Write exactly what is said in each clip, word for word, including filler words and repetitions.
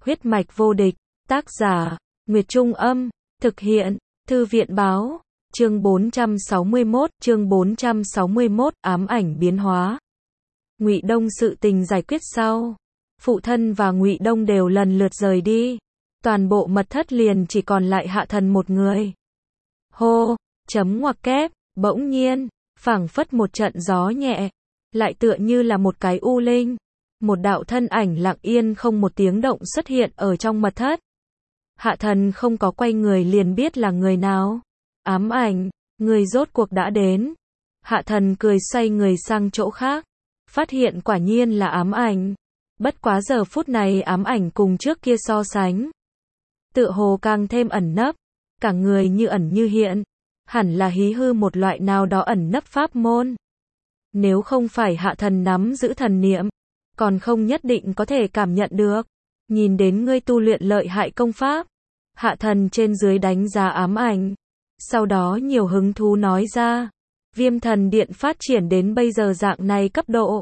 Huyết mạch vô địch, tác giả, Nguyệt Trung Âm, thực hiện, Thư viện Báo, chương bốn trăm sáu mươi mốt, chương bốn trăm sáu mươi mốt, ám ảnh biến hóa. Ngụy Đông sự tình giải quyết sau, phụ thân và Ngụy Đông đều lần lượt rời đi, toàn bộ mật thất liền chỉ còn lại Hạ Thần một người. Hô, chấm ngoặc kép, bỗng nhiên, phảng phất một trận gió nhẹ, lại tựa như là một cái u linh, một đạo thân ảnh lặng yên không một tiếng động xuất hiện ở trong mật thất. Hạ Thần không có quay người liền biết là người nào. Ám ảnh, người rốt cuộc đã đến. Hạ Thần cười xoay người sang chỗ khác, phát hiện quả nhiên là ám ảnh. Bất quá giờ phút này ám ảnh cùng trước kia so sánh, tựa hồ càng thêm ẩn nấp, cả người như ẩn như hiện, hẳn là hí hư một loại nào đó ẩn nấp pháp môn. Nếu không phải Hạ Thần nắm giữ thần niệm, còn không nhất định có thể cảm nhận được. Nhìn đến ngươi tu luyện lợi hại công pháp. Hạ Thần trên dưới đánh giá ám ảnh, sau đó nhiều hứng thú nói ra, Viêm Thần Điện phát triển đến bây giờ dạng này cấp độ,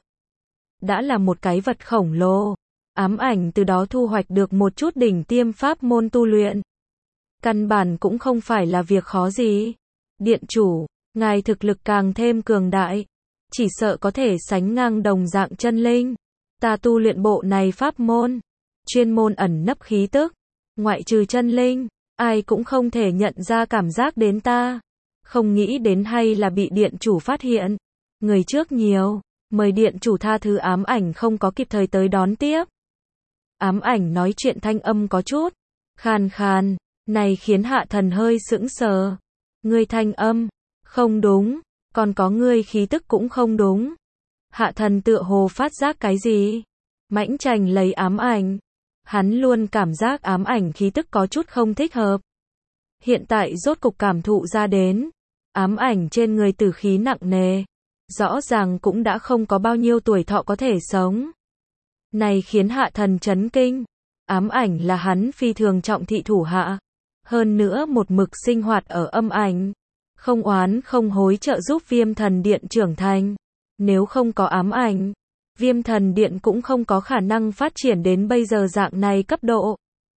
đã là một cái vật khổng lồ. Ám ảnh từ đó thu hoạch được một chút đỉnh tiêm pháp môn tu luyện, căn bản cũng không phải là việc khó gì. Điện chủ, ngài thực lực càng thêm cường đại, chỉ sợ có thể sánh ngang đồng dạng chân linh. Ta tu luyện bộ này pháp môn, chuyên môn ẩn nấp khí tức, ngoại trừ chân linh, ai cũng không thể nhận ra cảm giác đến ta. Không nghĩ đến hay là bị điện chủ phát hiện. Người trước nhiều, mời điện chủ tha thứ ám ảnh không có kịp thời tới đón tiếp. Ám ảnh nói chuyện thanh âm có chút khàn khàn, này khiến Hạ Thần hơi sững sờ. Ngươi thanh âm, không đúng, còn có ngươi khí tức cũng không đúng. Hạ Thần tựa hồ phát giác cái gì, mãnh chành lấy ám ảnh. Hắn luôn cảm giác ám ảnh khí tức có chút không thích hợp. Hiện tại rốt cục cảm thụ ra đến, ám ảnh trên người tử khí nặng nề, rõ ràng cũng đã không có bao nhiêu tuổi thọ có thể sống. Này khiến Hạ Thần chấn kinh, ám ảnh là hắn phi thường trọng thị thủ hạ, hơn nữa một mực sinh hoạt ở âm ảnh, không oán không hối trợ giúp Viêm Thần Điện trưởng thành. Nếu không có ám ảnh, Viêm Thần Điện cũng không có khả năng phát triển đến bây giờ dạng này cấp độ.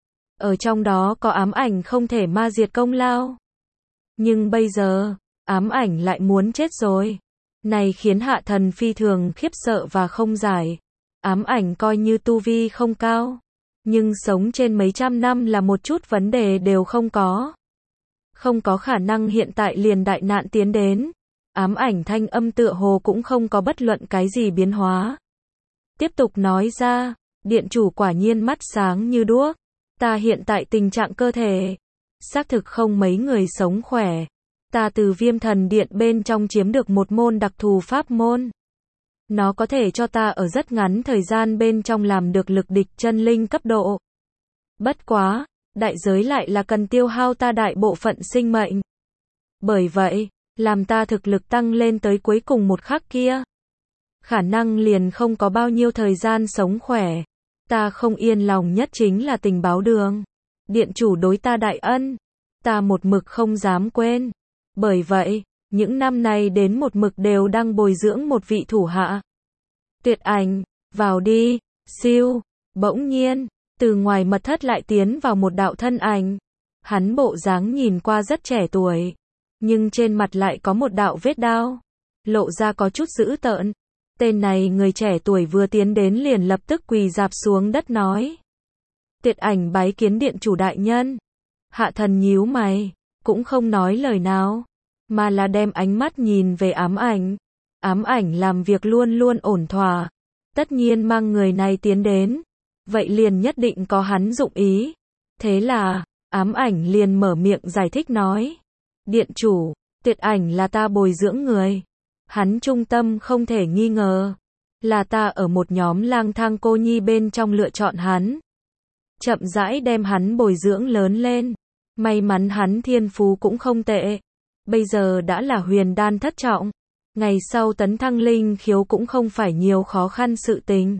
Ở trong đó có ám ảnh không thể ma diệt công lao. Nhưng bây giờ, ám ảnh lại muốn chết rồi. Này khiến Hạ Thần phi thường khiếp sợ và không giải. Ám ảnh coi như tu vi không cao, nhưng sống trên mấy trăm năm là một chút vấn đề đều không có. Không có khả năng hiện tại liền đại nạn tiến đến. Ám ảnh thanh âm tựa hồ cũng không có bất luận cái gì biến hóa. Tiếp tục nói ra, điện chủ quả nhiên mắt sáng như đuốc. Ta hiện tại tình trạng cơ thể, xác thực không mấy người sống khỏe. Ta từ Viêm Thần Điện bên trong chiếm được một môn đặc thù pháp môn. Nó có thể cho ta ở rất ngắn thời gian bên trong làm được lực địch chân linh cấp độ. Bất quá, đại giới lại là cần tiêu hao ta đại bộ phận sinh mệnh. Bởi vậy, làm ta thực lực tăng lên tới cuối cùng một khắc kia, khả năng liền không có bao nhiêu thời gian sống khỏe. Ta không yên lòng nhất chính là tình báo đường. Điện chủ đối ta đại ân, ta một mực không dám quên. Bởi vậy, những năm này đến một mực đều đang bồi dưỡng một vị thủ hạ. Tuyệt ảnh, vào đi, siêu. Bỗng nhiên, từ ngoài mật thất lại tiến vào một đạo thân ảnh. Hắn bộ dáng nhìn qua rất trẻ tuổi, nhưng trên mặt lại có một đạo vết đao, lộ ra có chút dữ tợn. Tên này người trẻ tuổi vừa tiến đến liền lập tức quỳ rạp xuống đất nói. Tuyệt ảnh bái kiến điện chủ đại nhân. Hạ Thần nhíu mày, cũng không nói lời nào, mà là đem ánh mắt nhìn về ám ảnh. Ám ảnh làm việc luôn luôn ổn thỏa, tất nhiên mang người này tiến đến, vậy liền nhất định có hắn dụng ý. Thế là, ám ảnh liền mở miệng giải thích nói. Điện chủ, Tuyệt ảnh là ta bồi dưỡng người. Hắn trung tâm không thể nghi ngờ, là ta ở một nhóm lang thang cô nhi bên trong lựa chọn hắn. Chậm rãi đem hắn bồi dưỡng lớn lên. May mắn hắn thiên phú cũng không tệ. Bây giờ đã là huyền đan thất trọng. Ngày sau tấn thăng linh khiếu cũng không phải nhiều khó khăn sự tình.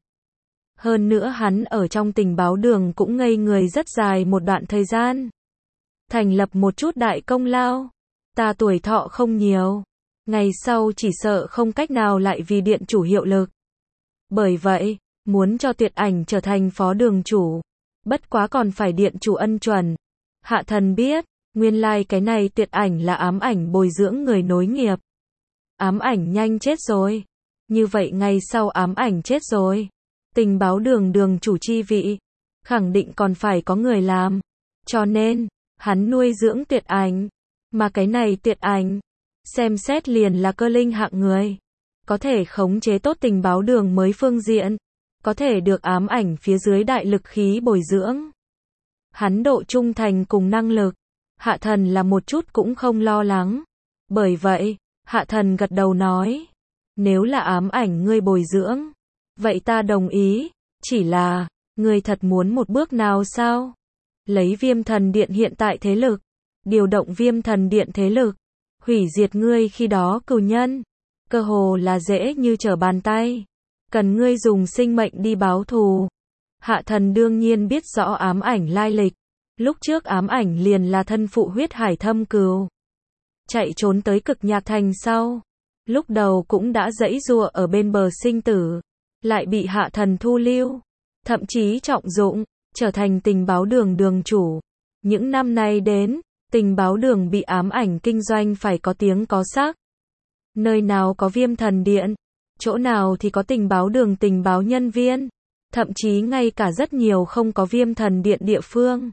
Hơn nữa hắn ở trong tình báo đường cũng ngây người rất dài một đoạn thời gian. Thành lập một chút đại công lao. Ta tuổi thọ không nhiều, ngày sau chỉ sợ không cách nào lại vì điện chủ hiệu lực. Bởi vậy, muốn cho Tuyệt ảnh trở thành phó đường chủ, Bất quá còn phải điện chủ ân chuẩn. Hạ thần biết, nguyên lai like cái này tuyệt ảnh là ám ảnh bồi dưỡng người nối nghiệp. Ám ảnh nhanh chết rồi. Như vậy ngày sau ám ảnh chết rồi. Tình báo đường đường chủ chi vị. Khẳng định còn phải có người làm. Cho nên, hắn nuôi dưỡng tuyệt ảnh. Mà cái này tuyệt ảnh, xem xét liền là cơ linh hạng người. Có thể khống chế tốt tình báo đường mới phương diện. Có thể được ám ảnh phía dưới đại lực khí bồi dưỡng. Hắn độ trung thành cùng năng lực. Hạ thần là một chút cũng không lo lắng. Bởi vậy, hạ thần gật đầu nói. Nếu là ám ảnh ngươi bồi dưỡng, vậy ta đồng ý. Chỉ là, ngươi thật muốn một bước nào sao? Lấy Viêm Thần Điện hiện tại thế lực. Điều động Viêm Thần Điện thế lực. Hủy diệt ngươi khi đó cừu nhân. Cơ hồ là dễ như trở bàn tay. Cần ngươi dùng sinh mệnh đi báo thù. Hạ thần đương nhiên biết rõ ám ảnh lai lịch. Lúc trước ám ảnh liền là thân phụ huyết hải thâm cừu. Chạy trốn tới Cực Nhạc Thành sau. Lúc đầu cũng đã giãy giụa ở bên bờ sinh tử. Lại bị hạ thần thu lưu. Thậm chí trọng dụng, trở thành tình báo đường đường chủ. Những năm nay đến, tình báo đường bị ám ảnh kinh doanh phải có tiếng có sắc. Nơi nào có Viêm Thần Điện, chỗ nào thì có tình báo đường tình báo nhân viên. Thậm chí ngay cả rất nhiều không có Viêm Thần Điện địa phương.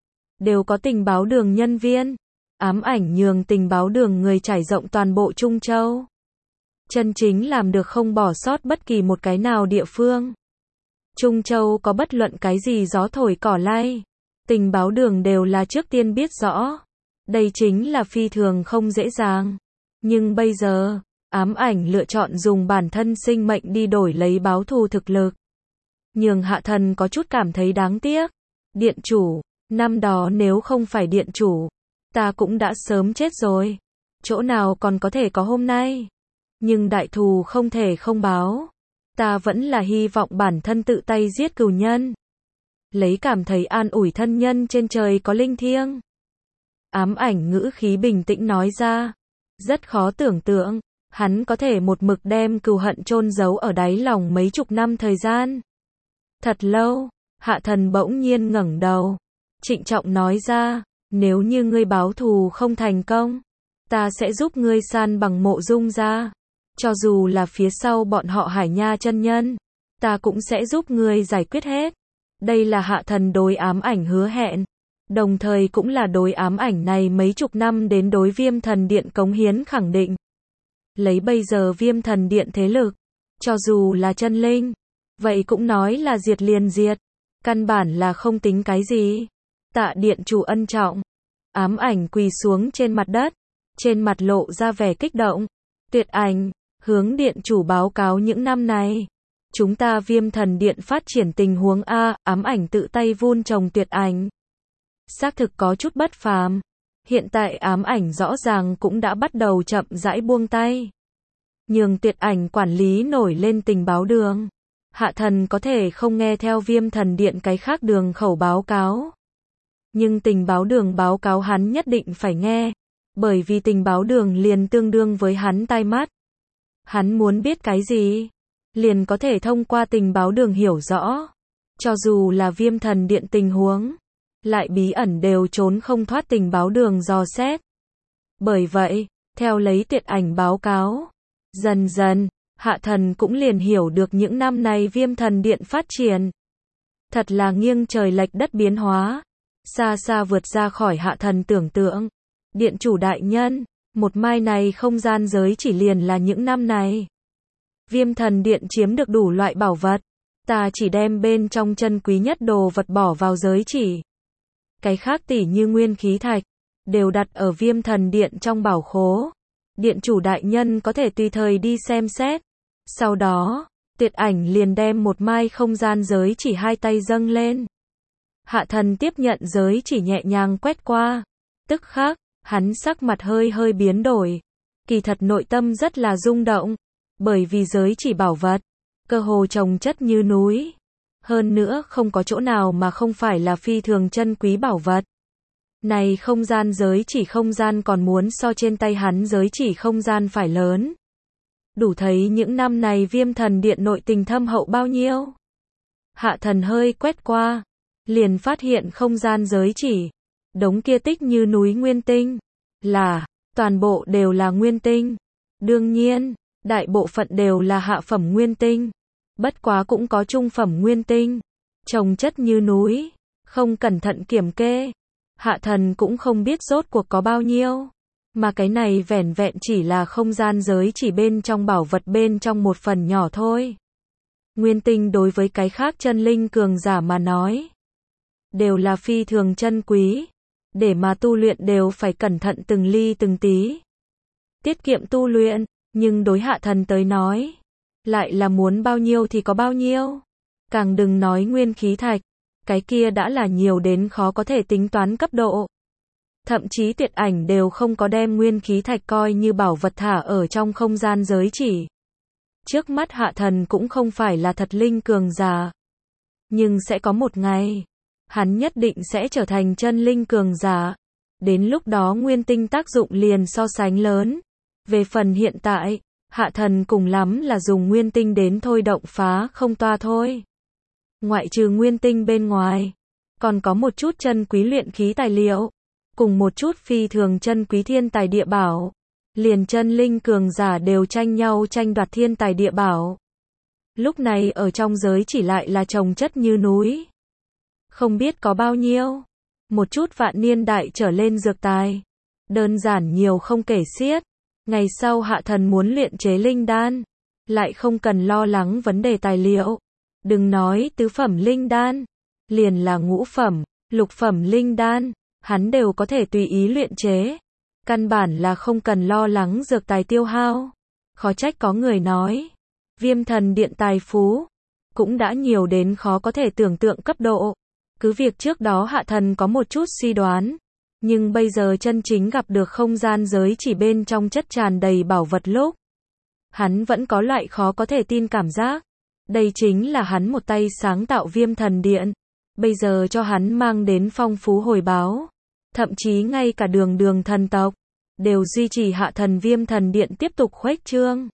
Đều có tình báo đường nhân viên. Ám ảnh nhường tình báo đường người trải rộng toàn bộ Trung Châu. Chân chính làm được không bỏ sót bất kỳ một cái nào địa phương. Trung Châu có bất luận cái gì gió thổi cỏ lay. Tình báo đường đều là trước tiên biết rõ. Đây chính là phi thường không dễ dàng. Nhưng bây giờ, ám ảnh lựa chọn dùng bản thân sinh mệnh đi đổi lấy báo thù thực lực. Nhường hạ thần có chút cảm thấy đáng tiếc. Điện chủ, năm đó nếu không phải điện chủ, ta cũng đã sớm chết rồi. Chỗ nào còn có thể có hôm nay. Nhưng đại thù không thể không báo. Ta vẫn là hy vọng bản thân tự tay giết cừu nhân. Lấy cảm thấy an ủi thân nhân trên trời có linh thiêng. Ám ảnh ngữ khí bình tĩnh nói ra. Rất khó tưởng tượng, hắn có thể một mực đem cừu hận chôn giấu ở đáy lòng mấy chục năm thời gian. Thật lâu, hạ thần bỗng nhiên ngẩng đầu. Trịnh trọng nói ra, nếu như ngươi báo thù không thành công, ta sẽ giúp ngươi san bằng Mộ Dung gia. Cho dù là phía sau bọn họ Hải Nha chân nhân, ta cũng sẽ giúp ngươi giải quyết hết. Đây là hạ thần đối ám ảnh hứa hẹn. Đồng thời cũng là đối ám ảnh này mấy chục năm đến đối Viêm Thần Điện cống hiến khẳng định. Lấy bây giờ Viêm Thần Điện thế lực, cho dù là chân linh, vậy cũng nói là diệt liền diệt. Căn bản là không tính cái gì. Tạ điện chủ ân trọng. Ám ảnh quỳ xuống trên mặt đất. Trên mặt lộ ra vẻ kích động. Tuyệt ảnh, hướng điện chủ báo cáo những năm này. Chúng ta Viêm Thần Điện phát triển tình huống A, ám ảnh tự tay vun trồng tuyệt ảnh. Xác thực có chút bất phàm. Hiện tại ám ảnh rõ ràng cũng đã bắt đầu chậm rãi buông tay. Nhường tuyệt ảnh quản lý nổi lên tình báo đường. Hạ thần có thể không nghe theo Viêm Thần Điện cái khác đường khẩu báo cáo. Nhưng tình báo đường báo cáo hắn nhất định phải nghe. Bởi vì tình báo đường liền tương đương với hắn tai mắt. Hắn muốn biết cái gì, liền có thể thông qua tình báo đường hiểu rõ. Cho dù là Viêm Thần Điện tình huống, lại bí ẩn đều trốn không thoát tình báo đường dò xét. Bởi vậy, theo lấy tuyệt ảnh báo cáo, dần dần, hạ thần cũng liền hiểu được những năm này Viêm Thần Điện phát triển. Thật là nghiêng trời lệch đất biến hóa, xa xa vượt ra khỏi hạ thần tưởng tượng. Điện chủ đại nhân, một mai này không gian giới chỉ liền là những năm này. Viêm Thần Điện chiếm được đủ loại bảo vật. Ta chỉ đem bên trong chân quý nhất đồ vật bỏ vào giới chỉ. Cái khác tỉ như nguyên khí thạch, đều đặt ở Viêm Thần Điện trong bảo khố. Điện chủ đại nhân có thể tùy thời đi xem xét. Sau đó, tuyệt ảnh liền đem một mai không gian giới chỉ hai tay dâng lên. Hạ thần tiếp nhận giới chỉ nhẹ nhàng quét qua. Tức khắc, hắn sắc mặt hơi hơi biến đổi. Kỳ thật nội tâm rất là rung động. Bởi vì giới chỉ bảo vật, cơ hồ chồng chất như núi. Hơn nữa không có chỗ nào mà không phải là phi thường chân quý bảo vật. Này không gian giới chỉ không gian còn muốn so trên tay hắn giới chỉ không gian phải lớn. Đủ thấy những năm này Viêm Thần Điện nội tình thâm hậu bao nhiêu. Hạ thần hơi quét qua. liền phát hiện không gian giới chỉ, đống kia tích như núi nguyên tinh, là, toàn bộ đều là nguyên tinh. Đương nhiên, đại bộ phận đều là hạ phẩm nguyên tinh, bất quá cũng có trung phẩm nguyên tinh, chồng chất như núi, không cẩn thận kiểm kê, hạ thần cũng không biết rốt cuộc có bao nhiêu, mà cái này vẻn vẹn chỉ là không gian giới chỉ bên trong bảo vật bên trong một phần nhỏ thôi. Nguyên tinh đối với cái khác chân linh cường giả mà nói, đều là phi thường chân quý, để mà tu luyện đều phải cẩn thận từng ly từng tí, tiết kiệm tu luyện, nhưng đối hạ thần tới nói, lại là muốn bao nhiêu thì có bao nhiêu, càng đừng nói nguyên khí thạch, cái kia đã là nhiều đến khó có thể tính toán cấp độ. Thậm chí Tuyệt Ảnh đều không có đem nguyên khí thạch coi như bảo vật thả ở trong không gian giới chỉ. Trước mắt hạ thần cũng không phải là thật linh cường giả, nhưng sẽ có một ngày, hắn nhất định sẽ trở thành chân linh cường giả. Đến lúc đó nguyên tinh tác dụng liền so sánh lớn. Về phần hiện tại, hạ thần cùng lắm là dùng nguyên tinh đến thôi động phá không toa thôi. Ngoại trừ nguyên tinh bên ngoài, còn có một chút chân quý luyện khí tài liệu, cùng một chút phi thường chân quý thiên tài địa bảo. Liền chân linh cường giả đều tranh nhau tranh đoạt thiên tài địa bảo. Lúc này ở trong giới chỉ lại là chồng chất như núi. Không biết có bao nhiêu. Một chút vạn niên đại trở lên dược tài. Đơn giản nhiều không kể xiết. Ngày sau hạ thần muốn luyện chế linh đan, lại không cần lo lắng vấn đề tài liệu. Đừng nói tứ phẩm linh đan, liền là ngũ phẩm, lục phẩm linh đan, hắn đều có thể tùy ý luyện chế. Căn bản là không cần lo lắng dược tài tiêu hao. Khó trách có người nói, Viêm Thần Điện tài phú cũng đã nhiều đến khó có thể tưởng tượng cấp độ. Cứ việc trước đó hạ thần có một chút suy đoán, nhưng bây giờ chân chính gặp được không gian giới chỉ bên trong chất tràn đầy bảo vật lúc, hắn vẫn có loại khó có thể tin cảm giác. Đây chính là hắn một tay sáng tạo Viêm Thần Điện, bây giờ cho hắn mang đến phong phú hồi báo. Thậm chí ngay cả đường đường thần tộc, đều duy trì hạ thần Viêm Thần Điện tiếp tục khuếch trương.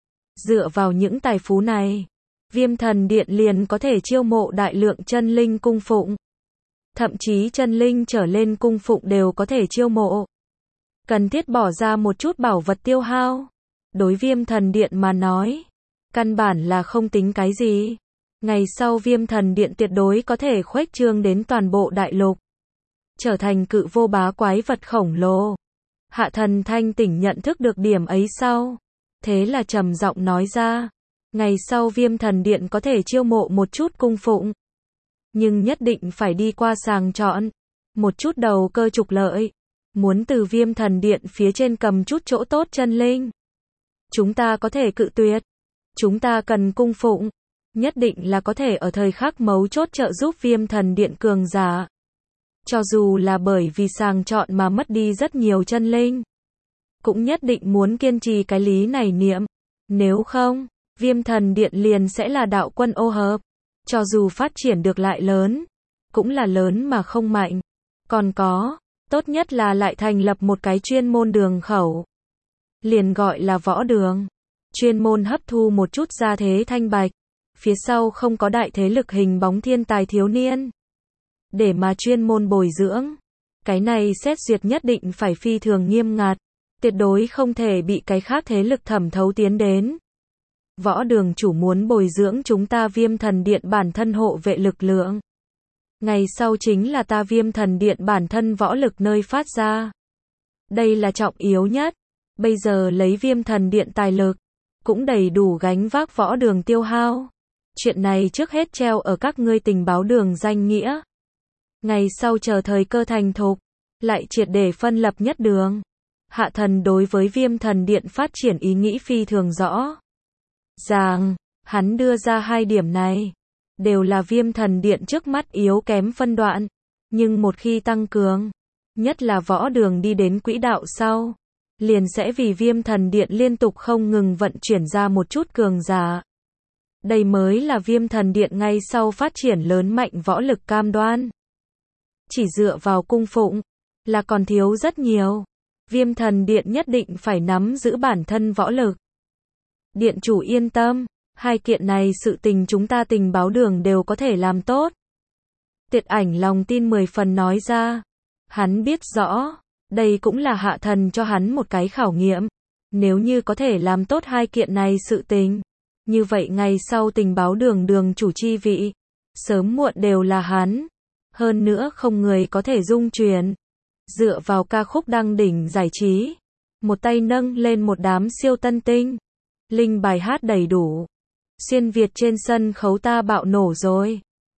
Dựa vào những tài phú này, Viêm Thần Điện liền có thể chiêu mộ đại lượng chân linh cung phụng. Thậm chí chân linh trở lên cung phụng đều có thể chiêu mộ. Cần thiết bỏ ra một chút bảo vật tiêu hao. Đối Viêm Thần Điện mà nói, căn bản là không tính cái gì. Ngày sau Viêm Thần Điện tuyệt đối có thể khuếch trương đến toàn bộ đại lục, trở thành cự vô bá quái vật khổng lồ. Hạ thần thanh tỉnh nhận thức được điểm ấy sau, thế là trầm giọng nói ra, ngày sau Viêm Thần Điện có thể chiêu mộ một chút cung phụng, nhưng nhất định phải đi qua sàng chọn, một chút đầu cơ trục lợi, muốn từ Viêm Thần Điện phía trên cầm chút chỗ tốt chân linh. Chúng ta có thể cự tuyệt, chúng ta cần cung phụng, nhất định là có thể ở thời khắc mấu chốt trợ giúp Viêm Thần Điện cường giả. Cho dù là bởi vì sàng chọn mà mất đi rất nhiều chân linh, cũng nhất định muốn kiên trì cái lý này niệm. Nếu không, Viêm Thần Điện liền sẽ là đạo quân ô hợp. Cho dù phát triển được lại lớn, cũng là lớn mà không mạnh. Còn có, tốt nhất là lại thành lập một cái chuyên môn đường khẩu. Liền gọi là võ đường. Chuyên môn hấp thu một chút gia thế thanh bạch. Phía sau không có đại thế lực hình bóng thiên tài thiếu niên. Để mà chuyên môn bồi dưỡng. Cái này xét duyệt nhất định phải phi thường nghiêm ngặt. Tuyệt đối không thể bị cái khác thế lực thẩm thấu tiến đến. Võ đường chủ muốn bồi dưỡng chúng ta Viêm Thần Điện bản thân hộ vệ lực lượng. Ngày sau chính là ta Viêm Thần Điện bản thân võ lực nơi phát ra. Đây là trọng yếu nhất. Bây giờ lấy Viêm Thần Điện tài lực, cũng đầy đủ gánh vác võ đường tiêu hao. Chuyện này trước hết treo ở các ngươi tình báo đường danh nghĩa. Ngày sau chờ thời cơ thành thục, lại triệt để phân lập nhất đường. Hạ thần đối với Viêm Thần Điện phát triển ý nghĩ phi thường rõ ràng, hắn đưa ra hai điểm này, đều là Viêm Thần Điện trước mắt yếu kém phân đoạn, nhưng một khi tăng cường, nhất là võ đường đi đến quỹ đạo sau, liền sẽ vì Viêm Thần Điện liên tục không ngừng vận chuyển ra một chút cường giả. Đây mới là Viêm Thần Điện ngay sau phát triển lớn mạnh võ lực cam đoan. Chỉ dựa vào cung phụng, là còn thiếu rất nhiều. Viêm Thần Điện nhất định phải nắm giữ bản thân võ lực. Điện chủ yên tâm, hai kiện này sự tình chúng ta tình báo đường đều có thể làm tốt. Tiệt Ảnh lòng tin mười phần nói ra. Hắn biết rõ, đây cũng là hạ thần cho hắn một cái khảo nghiệm. Nếu như có thể làm tốt hai kiện này sự tình, như vậy ngày sau tình báo đường đường chủ chi vị, sớm muộn đều là hắn. Hơn nữa không người có thể dung chuyển. Dựa vào ca khúc đăng đỉnh giải trí, một tay nâng lên một đám siêu tân tinh. Linh bài hát đầy đủ. Xuyên Việt trên sân khấu ta bạo nổ rồi.